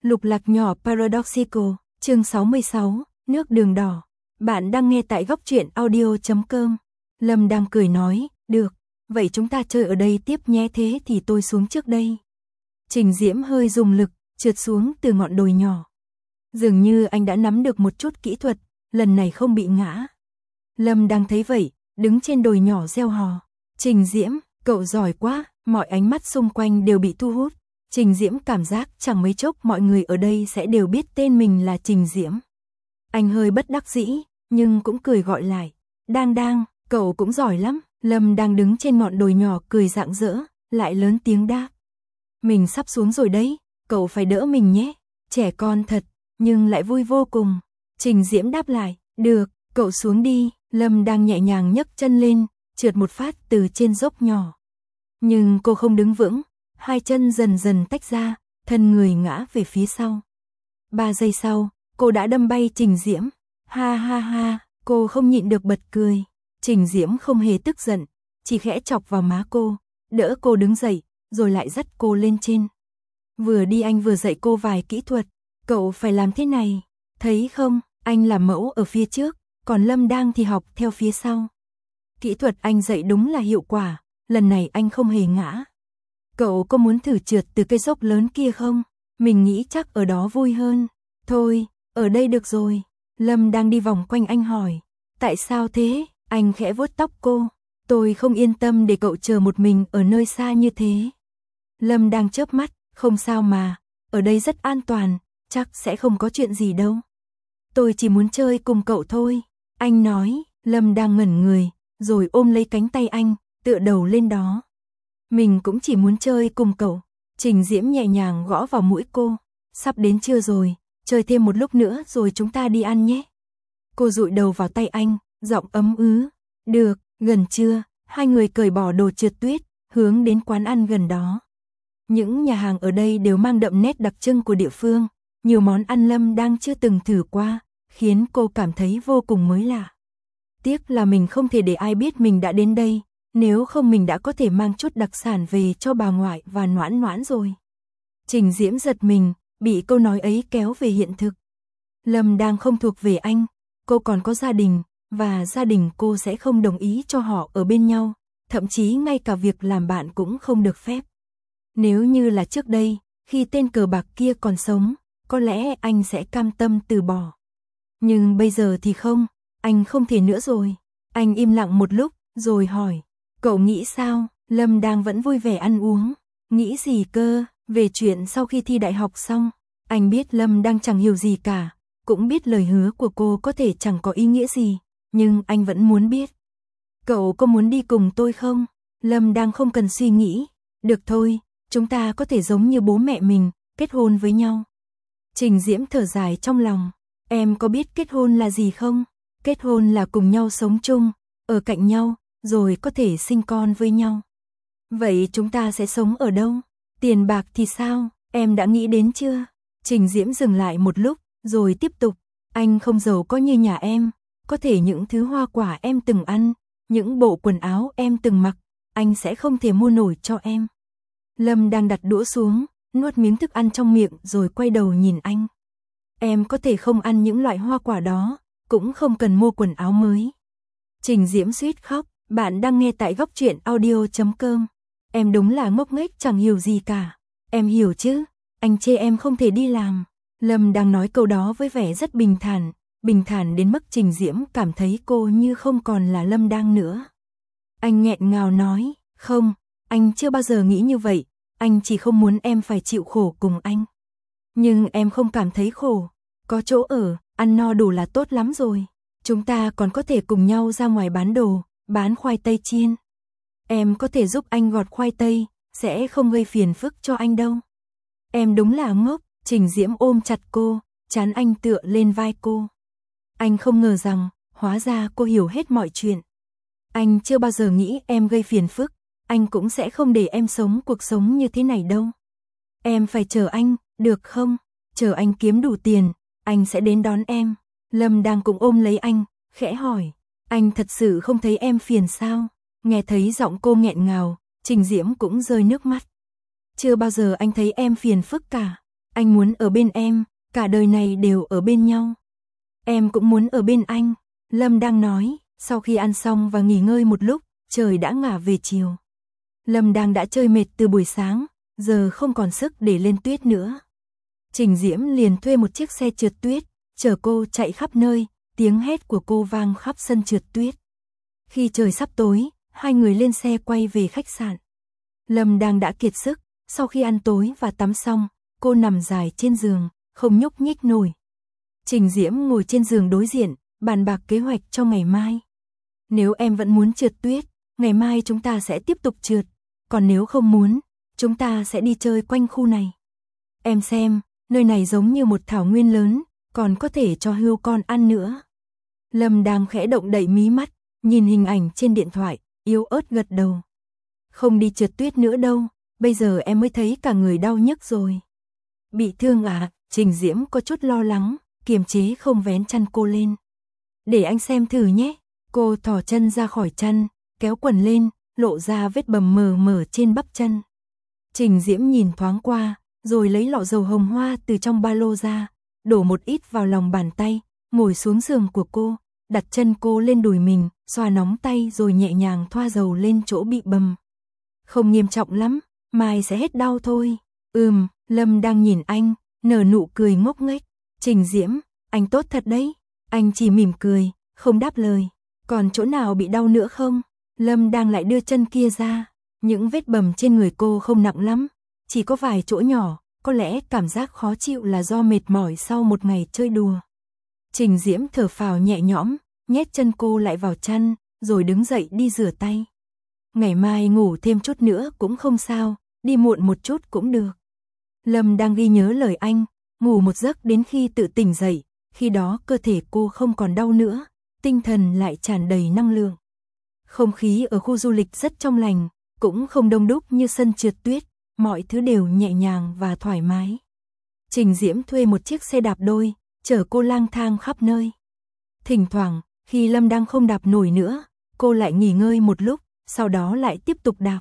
Lục lạc nhỏ Paradoxical, chương 66, nước đường đỏ. Bạn đang nghe tại góc truyện audio.com. Lâm đang cười nói, được, vậy chúng ta chơi ở đây tiếp nhé, thế thì tôi xuống trước đây. Trình Diễm hơi dùng lực, trượt xuống từ ngọn đồi nhỏ. Dường như anh đã nắm được một chút kỹ thuật, lần này không bị ngã. Lâm đang thấy vậy, đứng trên đồi nhỏ reo hò. Trình Diễm, cậu giỏi quá, mọi ánh mắt xung quanh đều bị thu hút. Trình Diễm cảm giác chẳng mấy chốc mọi người ở đây sẽ đều biết tên mình là Trình Diễm. Anh hơi bất đắc dĩ, nhưng cũng cười gọi lại. Đang, cậu cũng giỏi lắm. Lâm đang đứng trên ngọn đồi nhỏ cười rạng rỡ, lại lớn tiếng đáp. Mình sắp xuống rồi đấy, cậu phải đỡ mình nhé. Trẻ con thật, nhưng lại vui vô cùng. Trình Diễm đáp lại, được, cậu xuống đi. Lâm đang nhẹ nhàng nhấc chân lên, trượt một phát từ trên dốc nhỏ. Nhưng cô không đứng vững, hai chân dần dần tách ra, thân người ngã về phía sau. 3 giây sau, cô đã đâm bay Trình Diễm. Ha ha ha, cô không nhịn được bật cười. Trình Diễm không hề tức giận, chỉ khẽ chọc vào má cô, đỡ cô đứng dậy, rồi lại dắt cô lên trên. Vừa đi anh vừa dạy cô vài kỹ thuật, cậu phải làm thế này, thấy không, anh làm mẫu ở phía trước, còn Lâm đang thì học theo phía sau. Kỹ thuật anh dạy đúng là hiệu quả, lần này anh không hề ngã. Cậu có muốn thử trượt từ cây dốc lớn kia không? Mình nghĩ chắc ở đó vui hơn. Thôi, ở đây được rồi. Lâm đang đi vòng quanh anh hỏi. Tại sao thế? Anh khẽ vuốt tóc cô. Tôi không yên tâm để cậu chờ một mình ở nơi xa như thế. Lâm đang chớp mắt. Không sao mà, ở đây rất an toàn, chắc sẽ không có chuyện gì đâu. Tôi chỉ muốn chơi cùng cậu thôi. Anh nói. Lâm đang ngẩn người, rồi ôm lấy cánh tay anh, tựa đầu lên đó. Mình cũng chỉ muốn chơi cùng cậu. Trình Diễm nhẹ nhàng gõ vào mũi cô. Sắp đến trưa rồi, chơi thêm một lúc nữa rồi chúng ta đi ăn nhé. Cô dụi đầu vào tay anh, giọng ấm ứ. Được, gần trưa, hai người cởi bỏ đồ trượt tuyết, hướng đến quán ăn gần đó. Những nhà hàng ở đây đều mang đậm nét đặc trưng của địa phương. Nhiều món ăn Lâm đang chưa từng thử qua, khiến cô cảm thấy vô cùng mới lạ. Tiếc là mình không thể để ai biết mình đã đến đây. Nếu không mình đã có thể mang chút đặc sản về cho bà ngoại và Noãn Noãn rồi. Trình Diễm giật mình, bị câu nói ấy kéo về hiện thực. Lâm đang không thuộc về anh, cô còn có gia đình, và gia đình cô sẽ không đồng ý cho họ ở bên nhau, thậm chí ngay cả việc làm bạn cũng không được phép. Nếu như là trước đây, khi tên cờ bạc kia còn sống, có lẽ anh sẽ cam tâm từ bỏ. Nhưng bây giờ thì không, anh không thể nữa rồi. Anh im lặng một lúc, rồi hỏi. Cậu nghĩ sao? Lâm đang vẫn vui vẻ ăn uống. Nghĩ gì cơ? Về chuyện sau khi thi đại học xong. Anh biết Lâm đang chẳng hiểu gì cả. Cũng biết lời hứa của cô có thể chẳng có ý nghĩa gì. Nhưng anh vẫn muốn biết. Cậu có muốn đi cùng tôi không? Lâm đang không cần suy nghĩ. Được thôi, chúng ta có thể giống như bố mẹ mình, kết hôn với nhau. Trình Diễm thở dài trong lòng. Em có biết kết hôn là gì không? Kết hôn là cùng nhau sống chung, ở cạnh nhau, rồi có thể sinh con với nhau. Vậy chúng ta sẽ sống ở đâu? Tiền bạc thì sao? Em đã nghĩ đến chưa? Trình Diễm dừng lại một lúc, rồi tiếp tục. Anh không giàu có như nhà em, có thể những thứ hoa quả em từng ăn, những bộ quần áo em từng mặc, anh sẽ không thể mua nổi cho em. Lâm đang đặt đũa xuống, nuốt miếng thức ăn trong miệng rồi quay đầu nhìn anh. Em có thể không ăn những loại hoa quả đó, cũng không cần mua quần áo mới. Trình Diễm suýt khóc. Bạn đang nghe tại góc truyện audio.com. Em đúng là ngốc nghếch chẳng hiểu gì cả. Em hiểu chứ, anh chê em không thể đi làm. Lâm đang nói câu đó với vẻ rất bình thản đến mức Trình Diễm cảm thấy cô như không còn là Lâm đang nữa. Anh nghẹn ngào nói, không, anh chưa bao giờ nghĩ như vậy, anh chỉ không muốn em phải chịu khổ cùng anh. Nhưng em không cảm thấy khổ, có chỗ ở, ăn no đủ là tốt lắm rồi. Chúng ta còn có thể cùng nhau ra ngoài bán đồ. Bán khoai tây chiên. Em có thể giúp anh gọt khoai tây, sẽ không gây phiền phức cho anh đâu. Em đúng là ngốc. Trình Diễm ôm chặt cô, trán anh tựa lên vai cô. Anh không ngờ rằng, hóa ra cô hiểu hết mọi chuyện. Anh chưa bao giờ nghĩ em gây phiền phức, anh cũng sẽ không để em sống cuộc sống như thế này đâu. Em phải chờ anh, được không? Chờ anh kiếm đủ tiền, anh sẽ đến đón em. Lâm đang cũng ôm lấy anh, khẽ hỏi. Anh thật sự không thấy em phiền sao? Nghe thấy giọng cô nghẹn ngào, Trình Diễm cũng rơi nước mắt. Chưa bao giờ anh thấy em phiền phức cả. Anh muốn ở bên em, cả đời này đều ở bên nhau. Em cũng muốn ở bên anh, Lâm đang nói, sau khi ăn xong và nghỉ ngơi một lúc, trời đã ngả về chiều. Lâm đang đã chơi mệt từ buổi sáng, giờ không còn sức để lên tuyết nữa. Trình Diễm liền thuê một chiếc xe trượt tuyết, chở cô chạy khắp nơi, tiếng hét của cô vang khắp sân trượt tuyết. Khi trời sắp tối, hai người lên xe quay về khách sạn. Lâm đang đã kiệt sức, sau khi ăn tối và tắm xong, cô nằm dài trên giường, không nhúc nhích nổi. Trình Diễm ngồi trên giường đối diện, bàn bạc kế hoạch cho ngày mai. Nếu em vẫn muốn trượt tuyết, ngày mai chúng ta sẽ tiếp tục trượt, còn nếu không muốn, chúng ta sẽ đi chơi quanh khu này. Em xem, nơi này giống như một thảo nguyên lớn, còn có thể cho hươu con ăn nữa. Lâm đang khẽ động đậy mí mắt, nhìn hình ảnh trên điện thoại, yếu ớt gật đầu. Không đi trượt tuyết nữa đâu, bây giờ em mới thấy cả người đau nhức rồi. Bị thương à? Trình Diễm có chút lo lắng, kiềm chế không vén chăn cô lên. Để anh xem thử nhé. Cô thò chân ra khỏi chăn, kéo quần lên, lộ ra vết bầm mờ mờ trên bắp chân. Trình Diễm nhìn thoáng qua, rồi lấy lọ dầu hồng hoa từ trong ba lô ra, đổ một ít vào lòng bàn tay, ngồi xuống giường của cô, đặt chân cô lên đùi mình, xoa nóng tay rồi nhẹ nhàng thoa dầu lên chỗ bị bầm. Không nghiêm trọng lắm, mai sẽ hết đau thôi. Lâm đang nhìn anh, nở nụ cười ngốc nghếch. Trình Diễm, anh tốt thật đấy. Anh chỉ mỉm cười, không đáp lời. Còn chỗ nào bị đau nữa không? Lâm đang lại đưa chân kia ra. Những vết bầm trên người cô không nặng lắm, chỉ có vài chỗ nhỏ, có lẽ cảm giác khó chịu là do mệt mỏi sau một ngày chơi đùa. Trình Diễm thở phào nhẹ nhõm, nhét chân cô lại vào chăn, rồi đứng dậy đi rửa tay. Ngày mai ngủ thêm chút nữa cũng không sao, đi muộn một chút cũng được. Lâm đang ghi nhớ lời anh, ngủ một giấc đến khi tự tỉnh dậy, khi đó cơ thể cô không còn đau nữa, tinh thần lại tràn đầy năng lượng. Không khí ở khu du lịch rất trong lành, cũng không đông đúc như sân trượt tuyết, mọi thứ đều nhẹ nhàng và thoải mái. Trình Diễm thuê một chiếc xe đạp đôi, chở cô lang thang khắp nơi. Thỉnh thoảng, khi Lâm đang không đạp nổi nữa, cô lại nghỉ ngơi một lúc, sau đó lại tiếp tục đạp.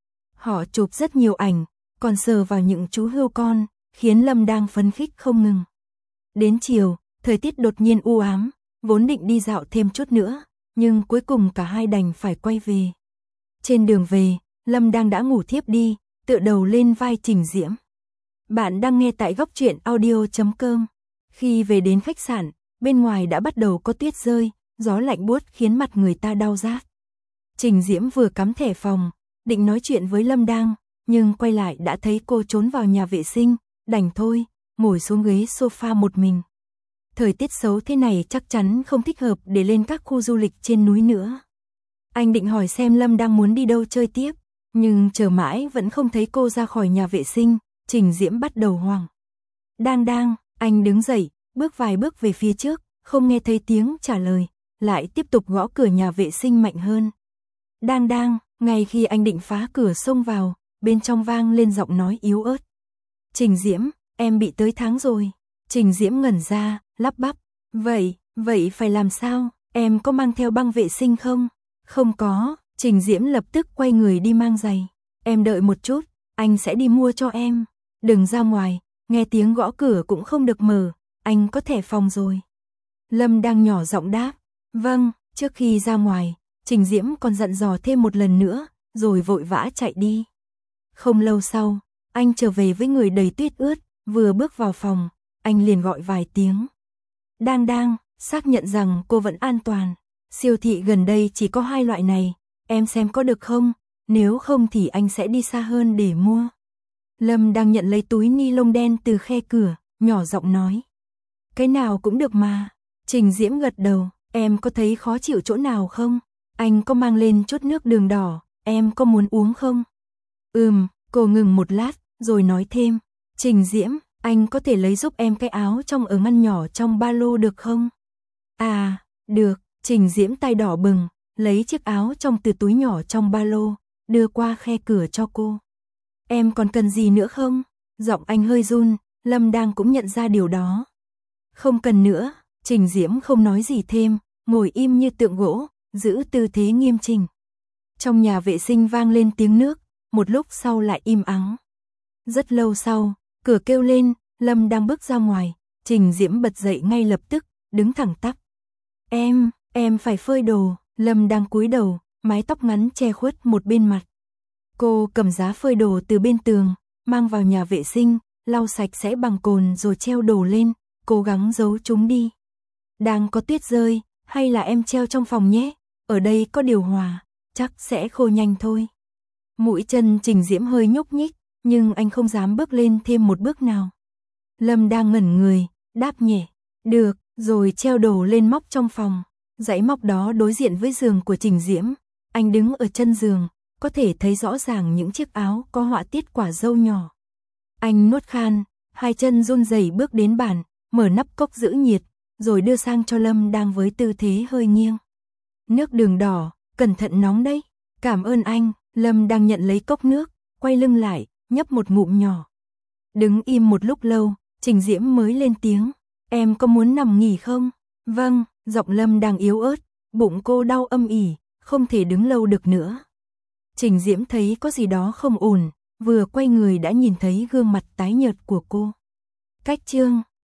Họ chụp rất nhiều ảnh, còn sờ vào những chú hươu con, khiến Lâm đang phấn khích không ngừng. Đến chiều, thời tiết đột nhiên u ám, vốn định đi dạo thêm chút nữa, nhưng cuối cùng cả hai đành phải quay về. Trên đường về, Lâm đang đã ngủ thiếp đi, tựa đầu lên vai Trình Diễm. Bạn đang nghe tại góc truyện audio.com. Khi về đến khách sạn, bên ngoài đã bắt đầu có tuyết rơi, gió lạnh buốt khiến mặt người ta đau rát. Trình Diễm vừa cắm thẻ phòng, định nói chuyện với Lâm Đang, nhưng quay lại đã thấy cô trốn vào nhà vệ sinh, đành thôi, ngồi xuống ghế sofa một mình. Thời tiết xấu thế này chắc chắn không thích hợp để lên các khu du lịch trên núi nữa. Anh định hỏi xem Lâm Đang muốn đi đâu chơi tiếp, nhưng chờ mãi vẫn không thấy cô ra khỏi nhà vệ sinh, Trình Diễm bắt đầu hoảng. Đang, anh đứng dậy, bước vài bước về phía trước, không nghe thấy tiếng trả lời, lại tiếp tục gõ cửa nhà vệ sinh mạnh hơn. Đang, ngay khi anh định phá cửa xông vào, bên trong vang lên giọng nói yếu ớt. Trình Diễm, em bị tới tháng rồi. Trình Diễm ngẩn ra, lắp bắp. Vậy phải làm sao? Em có mang theo băng vệ sinh không? Không có. Trình Diễm lập tức quay người đi mang giày. Em đợi một chút, anh sẽ đi mua cho em. Đừng ra ngoài, nghe tiếng gõ cửa cũng không được mở, anh có thẻ phòng rồi. Lâm đang nhỏ giọng đáp. Vâng, trước khi ra ngoài, Trình Diễm còn dặn dò thêm một lần nữa, rồi vội vã chạy đi. Không lâu sau, anh trở về với người đầy tuyết ướt, vừa bước vào phòng, anh liền gọi vài tiếng. Đang, xác nhận rằng cô vẫn an toàn. Siêu thị gần đây chỉ có 2 loại này, em xem có được không? Nếu không thì anh sẽ đi xa hơn để mua. Lâm đang nhận lấy túi ni lông đen từ khe cửa, nhỏ giọng nói. Cái nào cũng được mà. Trình Diễm gật đầu, em có thấy khó chịu chỗ nào không? Anh có mang lên chút nước đường đỏ, em có muốn uống không? Cô ngừng một lát, rồi nói thêm. Trình Diễm, anh có thể lấy giúp em cái áo trong ở ngăn nhỏ trong ba lô được không? À, được. Trình Diễm tay đỏ bừng, lấy chiếc áo trong từ túi nhỏ trong ba lô, đưa qua khe cửa cho cô. Em còn cần gì nữa không? Giọng anh hơi run, Lâm Đang cũng nhận ra điều đó. Không cần nữa. Trình Diễm không nói gì thêm, ngồi im như tượng gỗ, giữ tư thế nghiêm chỉnh. Trong nhà vệ sinh vang lên tiếng nước, một lúc sau lại im ắng. Rất lâu sau, cửa kêu lên, Lâm đang bước ra ngoài, Trình Diễm bật dậy ngay lập tức, đứng thẳng tắp. Em phải phơi đồ. Lâm đang cúi đầu, mái tóc ngắn che khuất một bên mặt. Cô cầm giá phơi đồ từ bên tường, mang vào nhà vệ sinh, lau sạch sẽ bằng cồn rồi treo đồ lên, cố gắng giấu chúng đi. Đang có tuyết rơi, hay là em treo trong phòng nhé, ở đây có điều hòa, chắc sẽ khô nhanh thôi. Mũi chân Trình Diễm hơi nhúc nhích, nhưng anh không dám bước lên thêm một bước nào. Lâm đang ngẩn người, đáp nhẹ, được, rồi treo đồ lên móc trong phòng. Dãy móc đó đối diện với giường của Trình Diễm, anh đứng ở chân giường, có thể thấy rõ ràng những chiếc áo có họa tiết quả dâu nhỏ. Anh nuốt khan, hai chân run rẩy bước đến bàn, mở nắp cốc giữ nhiệt, rồi đưa sang cho Lâm đang với tư thế hơi nghiêng. Nước đường đỏ, cẩn thận nóng đấy. Cảm ơn anh. Lâm đang nhận lấy cốc nước, quay lưng lại, nhấp một ngụm nhỏ. Đứng im một lúc lâu, Trình Diễm mới lên tiếng. Em có muốn nằm nghỉ không? Vâng, giọng Lâm đang yếu ớt, bụng cô đau âm ỉ, không thể đứng lâu được nữa. Trình Diễm thấy có gì đó không ổn, vừa quay người đã nhìn thấy gương mặt tái nhợt của cô. Cách chương